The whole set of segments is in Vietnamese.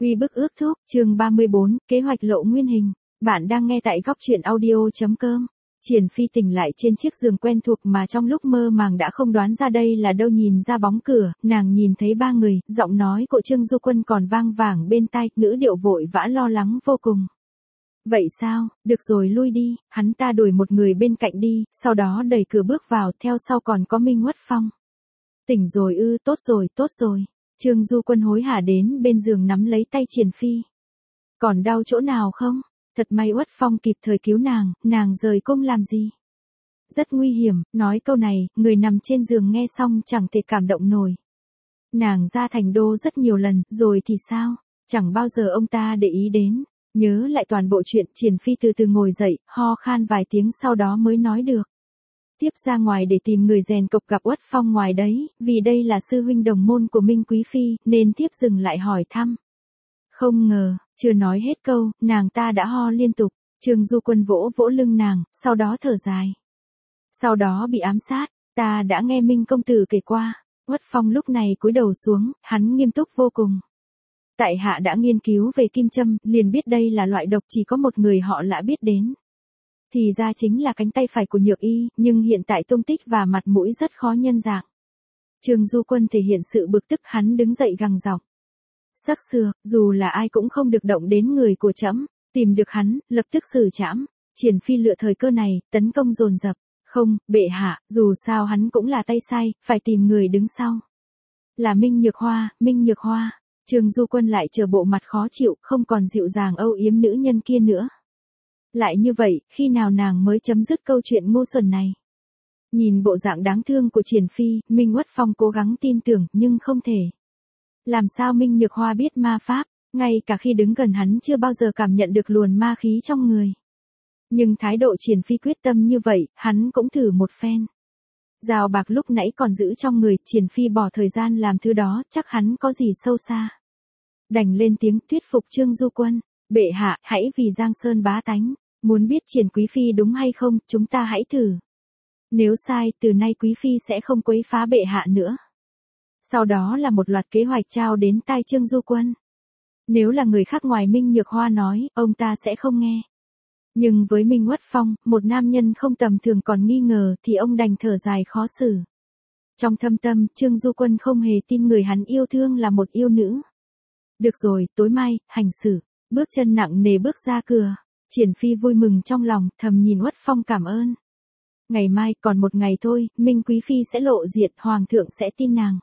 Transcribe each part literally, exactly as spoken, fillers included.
Uy bức ước thúc, chương ba mươi bốn, kế hoạch lộ nguyên hình. Bạn đang nghe tại góc truyện audio.com. Triển Phi tỉnh lại trên chiếc giường quen thuộc mà trong lúc mơ màng đã không đoán ra đây là đâu, nhìn ra bóng cửa, nàng nhìn thấy ba người, giọng nói của Trương Du Quân còn vang vẳng bên tai, ngữ điệu vội vã lo lắng vô cùng. Vậy sao, được rồi lui đi, hắn ta đuổi một người bên cạnh đi, sau đó đẩy cửa bước vào, theo sau còn có Minh Uất Phong. Tỉnh rồi ư, tốt rồi, tốt rồi. Trương Du Quân hối hả đến bên giường nắm lấy tay Triển Phi. Còn đau chỗ nào không? Thật may Uất Phong kịp thời cứu nàng, nàng rời cung làm gì? Rất nguy hiểm, nói câu này, người nằm trên giường nghe xong chẳng thể cảm động nổi. Nàng ra thành đô rất nhiều lần, rồi thì sao? Chẳng bao giờ ông ta để ý đến. Nhớ lại toàn bộ chuyện, Triển Phi từ từ ngồi dậy, ho khan vài tiếng sau đó mới nói được. Tiếp ra ngoài để tìm người rèn cộc gặp Uất Phong ngoài đấy, vì đây là sư huynh đồng môn của Minh Quý Phi, nên tiếp dừng lại hỏi thăm. Không ngờ, chưa nói hết câu, nàng ta đã ho liên tục, Trương Du Quân vỗ vỗ lưng nàng, sau đó thở dài. Sau đó bị ám sát, ta đã nghe Minh công tử kể qua, Uất Phong lúc này cúi đầu xuống, hắn nghiêm túc vô cùng. Tại hạ đã nghiên cứu về kim châm, liền biết đây là loại độc chỉ có một người họ lã biết đến. Thì ra chính là cánh tay phải của Nhược Y, nhưng hiện tại tung tích và mặt mũi rất khó nhân dạng. Trương Du Quân thể hiện sự bực tức, hắn đứng dậy gằn giọng. Sắc xưa, dù là ai cũng không được động đến người của trẫm, tìm được hắn, lập tức xử trảm. Triển Phi lựa thời cơ này, tấn công dồn dập. Không, bệ hạ, dù sao hắn cũng là tay sai, phải tìm người đứng sau. Là Minh Nhược Hoa, Minh Nhược Hoa. Trương Du Quân lại trở bộ mặt khó chịu, không còn dịu dàng âu yếm nữ nhân kia nữa. Lại như vậy, khi nào nàng mới chấm dứt câu chuyện ngu xuẩn này? Nhìn bộ dạng đáng thương của Triển Phi, Minh Uất Phong cố gắng tin tưởng, nhưng không thể. Làm sao Minh Nhược Hoa biết ma pháp, ngay cả khi đứng gần hắn chưa bao giờ cảm nhận được luồn ma khí trong người. Nhưng thái độ Triển Phi quyết tâm như vậy, hắn cũng thử một phen. Dao bạc lúc nãy còn giữ trong người, Triển Phi bỏ thời gian làm thứ đó, chắc hắn có gì sâu xa. Đành lên tiếng thuyết phục Trương Du Quân, bệ hạ, hãy vì Giang Sơn bá tánh, muốn biết Triển Quý Phi đúng hay không, chúng ta hãy thử. Nếu sai, từ nay Quý Phi sẽ không quấy phá bệ hạ nữa. Sau đó là một loạt kế hoạch trao đến tai Trương Du Quân. Nếu là người khác ngoài Minh Nhược Hoa nói, ông ta sẽ không nghe. Nhưng với Minh Uất Phong, một nam nhân không tầm thường còn nghi ngờ, thì ông đành thở dài khó xử. Trong thâm tâm, Trương Du Quân không hề tin người hắn yêu thương là một yêu nữ. Được rồi, tối mai, hành xử. Bước chân nặng nề bước ra cửa. Triển Phi vui mừng trong lòng, thầm nhìn Uất Phong cảm ơn. Ngày mai, còn một ngày thôi, Minh Quý Phi sẽ lộ diện, Hoàng thượng sẽ tin nàng.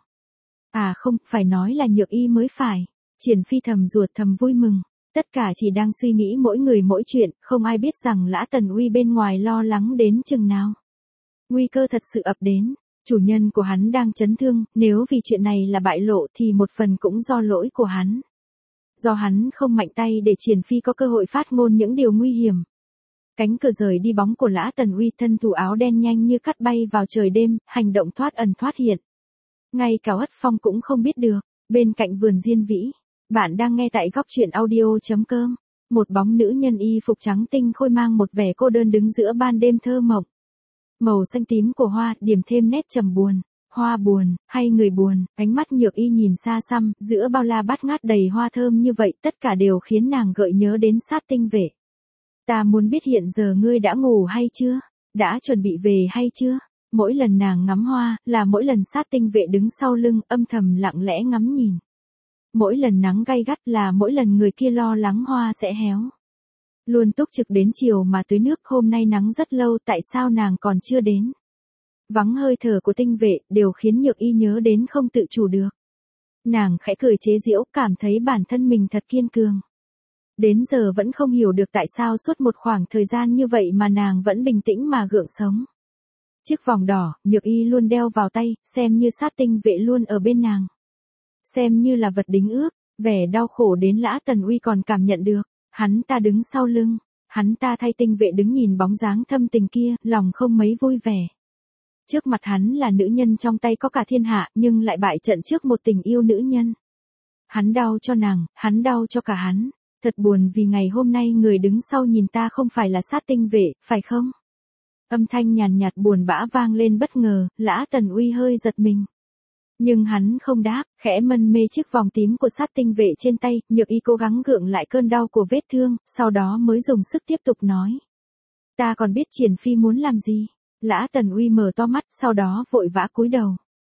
À không, phải nói là Nhược Y mới phải. Triển Phi thầm ruột thầm vui mừng. Tất cả chỉ đang suy nghĩ mỗi người mỗi chuyện, không ai biết rằng Lã Tần Uy bên ngoài lo lắng đến chừng nào. Nguy cơ thật sự ập đến, chủ nhân của hắn đang chấn thương, nếu vì chuyện này là bại lộ thì một phần cũng do lỗi của hắn. Do hắn không mạnh tay để Triển Phi có cơ hội phát ngôn những điều nguy hiểm. Cánh cửa rời đi bóng của Lã Tần Uy, thân thủ áo đen nhanh như cắt bay vào trời đêm, hành động thoát ẩn thoát hiện. Ngay cả Uất Phong cũng không biết được, bên cạnh vườn diên vĩ. Bạn đang nghe tại góc truyện audio.com. Một bóng nữ nhân y phục trắng tinh khôi mang một vẻ cô đơn đứng giữa ban đêm thơ mộng. Màu xanh tím của hoa, điểm thêm nét trầm buồn. Hoa buồn, hay người buồn, ánh mắt Nhược Y nhìn xa xăm, giữa bao la bát ngát đầy hoa thơm như vậy, tất cả đều khiến nàng gợi nhớ đến Sát Tinh Vệ. Ta muốn biết hiện giờ ngươi đã ngủ hay chưa? Đã chuẩn bị về hay chưa? Mỗi lần nàng ngắm hoa, là mỗi lần Sát Tinh Vệ đứng sau lưng, âm thầm lặng lẽ ngắm nhìn. Mỗi lần nắng gay gắt là mỗi lần người kia lo lắng hoa sẽ héo. Luôn túc trực đến chiều mà tưới nước, hôm nay nắng rất lâu, tại sao nàng còn chưa đến? Vắng hơi thở của Tinh Vệ, đều khiến Nhược Y nhớ đến không tự chủ được. Nàng khẽ cười chế giễu, cảm thấy bản thân mình thật kiên cường. Đến giờ vẫn không hiểu được tại sao suốt một khoảng thời gian như vậy mà nàng vẫn bình tĩnh mà gượng sống. Chiếc vòng đỏ, Nhược Y luôn đeo vào tay, xem như Sát Tinh Vệ luôn ở bên nàng. Xem như là vật đính ước, vẻ đau khổ đến Lã Tần Uy còn cảm nhận được. Hắn ta đứng sau lưng, hắn ta thay Tinh Vệ đứng nhìn bóng dáng thâm tình kia, lòng không mấy vui vẻ. Trước mặt hắn là nữ nhân trong tay có cả thiên hạ, nhưng lại bại trận trước một tình yêu nữ nhân. Hắn đau cho nàng, hắn đau cho cả hắn. Thật buồn vì ngày hôm nay người đứng sau nhìn ta không phải là Sát Tinh Vệ, phải không? Âm thanh nhàn nhạt buồn bã vang lên bất ngờ, Lã Tần Uy hơi giật mình. Nhưng hắn không đáp, khẽ mân mê chiếc vòng tím của sát tinh vệ trên tay, Nhược Y cố gắng gượng lại cơn đau của vết thương, sau đó mới dùng sức tiếp tục nói. Ta còn biết Triển Phi muốn làm gì. Lã Tần Uy mở to mắt, sau đó vội vã cúi đầu.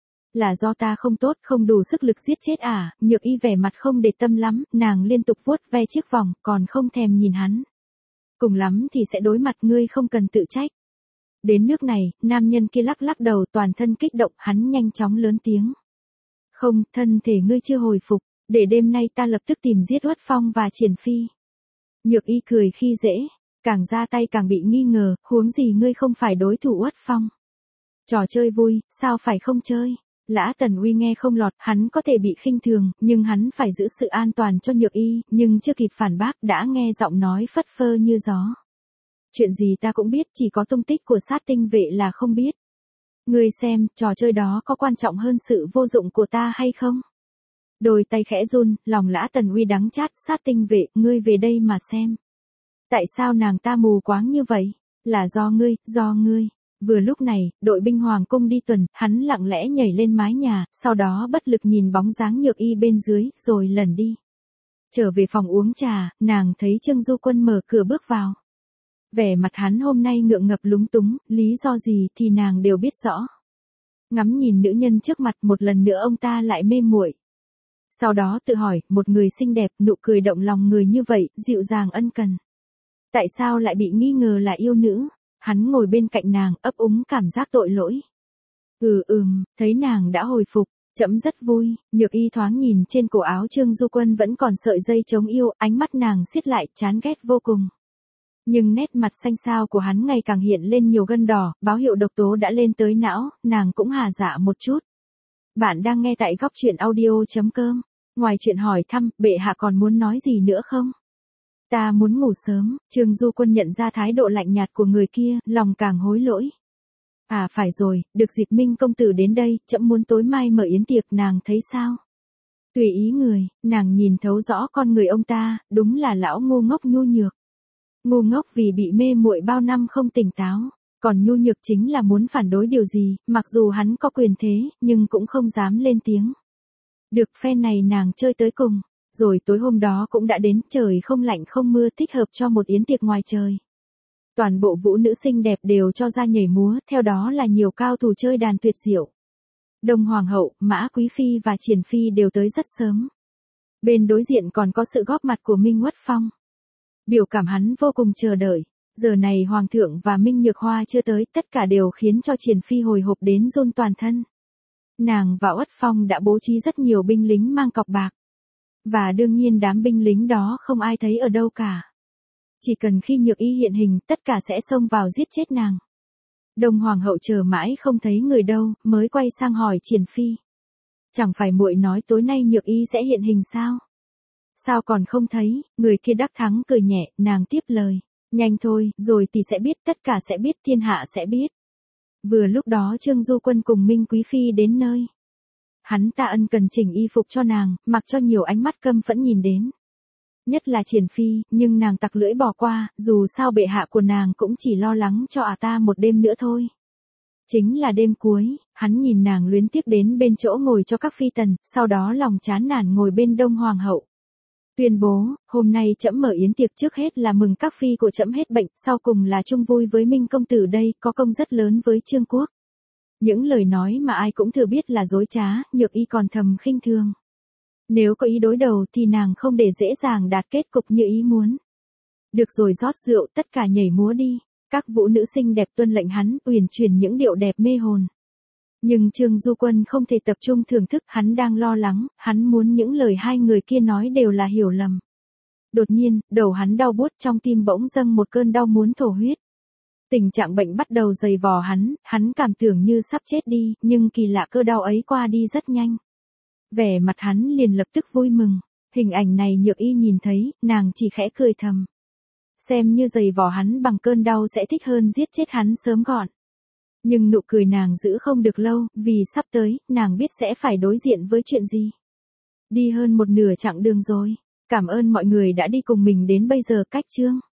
Là do ta không tốt, không đủ sức lực giết chết à, Nhược Y vẻ mặt không để tâm lắm, nàng liên tục vuốt ve chiếc vòng, còn không thèm nhìn hắn. Cùng lắm thì sẽ đối mặt, ngươi không cần tự trách. Đến nước này, nam nhân kia lắc lắc đầu, toàn thân kích động, hắn nhanh chóng lớn tiếng. Không, thân thể ngươi chưa hồi phục, để đêm nay ta lập tức tìm giết Uất Phong và Triển Phi. Nhược Y cười khi dễ, càng ra tay càng bị nghi ngờ, huống gì ngươi không phải đối thủ Uất Phong. Trò chơi vui, sao phải không chơi. Lã Tần Uy nghe không lọt, hắn có thể bị khinh thường, nhưng hắn phải giữ sự an toàn cho Nhược Y, nhưng chưa kịp phản bác đã nghe giọng nói phất phơ như gió. Chuyện gì ta cũng biết, chỉ có tung tích của sát tinh vệ là không biết. Ngươi xem, trò chơi đó có quan trọng hơn sự vô dụng của ta hay không? Đôi tay khẽ run, lòng Lã Tần Uy đắng chát, sát tinh vệ, ngươi về đây mà xem. Tại sao nàng ta mù quáng như vậy? Là do ngươi, do ngươi. Vừa lúc này, đội binh hoàng cung đi tuần, hắn lặng lẽ nhảy lên mái nhà, sau đó bất lực nhìn bóng dáng Nhược Y bên dưới, rồi lẩn đi. Trở về phòng uống trà, nàng thấy Trương Du Quân mở cửa bước vào. Vẻ mặt hắn hôm nay ngượng ngập lúng túng, lý do gì thì nàng đều biết rõ. Ngắm nhìn nữ nhân trước mặt, một lần nữa ông ta lại mê muội. Sau đó tự hỏi, một người xinh đẹp, nụ cười động lòng người như vậy, dịu dàng ân cần. Tại sao lại bị nghi ngờ là yêu nữ? Hắn ngồi bên cạnh nàng, ấp úng cảm giác tội lỗi. Ừ ừm, thấy nàng đã hồi phục, trẫm rất vui. Nhược Y thoáng nhìn trên cổ áo Trương Du Quân vẫn còn sợi dây chống yêu, ánh mắt nàng siết lại, chán ghét vô cùng. Nhưng nét mặt xanh xao của hắn ngày càng hiện lên nhiều gân đỏ, báo hiệu độc tố đã lên tới não, nàng cũng hà dạ một chút. Bạn đang nghe tại góc truyện audio chấm com. Ngoài chuyện hỏi thăm, bệ hạ còn muốn nói gì nữa không? Ta muốn ngủ sớm. Trương Du Quân nhận ra thái độ lạnh nhạt của người kia, lòng càng hối lỗi. À phải rồi, được dịp Minh công tử đến đây, trẫm muốn tối mai mở yến tiệc, nàng thấy sao? Tùy ý người, nàng nhìn thấu rõ con người ông ta, đúng là lão ngu ngốc nhu nhược. Ngu ngốc vì bị mê muội bao năm không tỉnh táo, còn nhu nhược chính là muốn phản đối điều gì, mặc dù hắn có quyền thế, nhưng cũng không dám lên tiếng. Được phen này nàng chơi tới cùng, rồi tối hôm đó cũng đã đến, trời không lạnh không mưa, thích hợp cho một yến tiệc ngoài trời. Toàn bộ vũ nữ xinh đẹp đều cho ra nhảy múa, theo đó là nhiều cao thủ chơi đàn tuyệt diệu. Đông Hoàng hậu, Mã Quý Phi và Triển Phi đều tới rất sớm. Bên đối diện còn có sự góp mặt của Minh Uất Phong. Biểu cảm hắn vô cùng chờ đợi. Giờ này Hoàng thượng và Minh Nhược Hoa chưa tới, tất cả đều khiến cho Triển Phi hồi hộp đến run toàn thân. Nàng và Uất Phong đã bố trí rất nhiều binh lính mang cọc bạc. Và đương nhiên đám binh lính đó không ai thấy ở đâu cả. Chỉ cần khi Nhược Y hiện hình, tất cả sẽ xông vào giết chết nàng. Đông Hoàng hậu chờ mãi không thấy người đâu, mới quay sang hỏi Triển Phi. Chẳng phải muội nói tối nay Nhược Y sẽ hiện hình sao? Sao còn không thấy? Người kia đắc thắng cười nhẹ, nàng tiếp lời. Nhanh thôi, rồi thì sẽ biết, tất cả sẽ biết, thiên hạ sẽ biết. Vừa lúc đó Trương Du Quân cùng Minh Quý Phi đến nơi. Hắn ta ân cần chỉnh y phục cho nàng, mặc cho nhiều ánh mắt căm phẫn nhìn đến. Nhất là Triển Phi, nhưng nàng tặc lưỡi bỏ qua, dù sao bệ hạ của nàng cũng chỉ lo lắng cho ả ta một đêm nữa thôi. Chính là đêm cuối, hắn nhìn nàng luyến tiếc đến bên chỗ ngồi cho các phi tần, sau đó lòng chán nản ngồi bên Đông Hoàng hậu. Tuyên bố, hôm nay trẫm mở yến tiệc, trước hết là mừng các phi của trẫm hết bệnh, sau cùng là chung vui với Minh công tử đây, có công rất lớn với Trương quốc. Những lời nói mà ai cũng thừa biết là dối trá, Nhược Y còn thầm khinh thường. Nếu có ý đối đầu thì nàng không để dễ dàng đạt kết cục như ý muốn. Được rồi, rót rượu, tất cả nhảy múa đi. Các vũ nữ xinh đẹp tuân lệnh hắn, uyển chuyển những điệu đẹp mê hồn. Nhưng Trương Du Quân không thể tập trung thưởng thức, hắn đang lo lắng, hắn muốn những lời hai người kia nói đều là hiểu lầm. Đột nhiên, đầu hắn đau buốt, trong tim bỗng dâng một cơn đau muốn thổ huyết. Tình trạng bệnh bắt đầu dày vò hắn, hắn cảm tưởng như sắp chết đi, nhưng kỳ lạ cơn đau ấy qua đi rất nhanh. Vẻ mặt hắn liền lập tức vui mừng. Hình ảnh này Nhược Y nhìn thấy, nàng chỉ khẽ cười thầm. Xem như dày vò hắn bằng cơn đau sẽ thích hơn giết chết hắn sớm gọn. Nhưng nụ cười nàng giữ không được lâu, vì sắp tới, nàng biết sẽ phải đối diện với chuyện gì. Đi hơn một nửa chặng đường rồi. Cảm ơn mọi người đã đi cùng mình đến bây giờ. Cách chương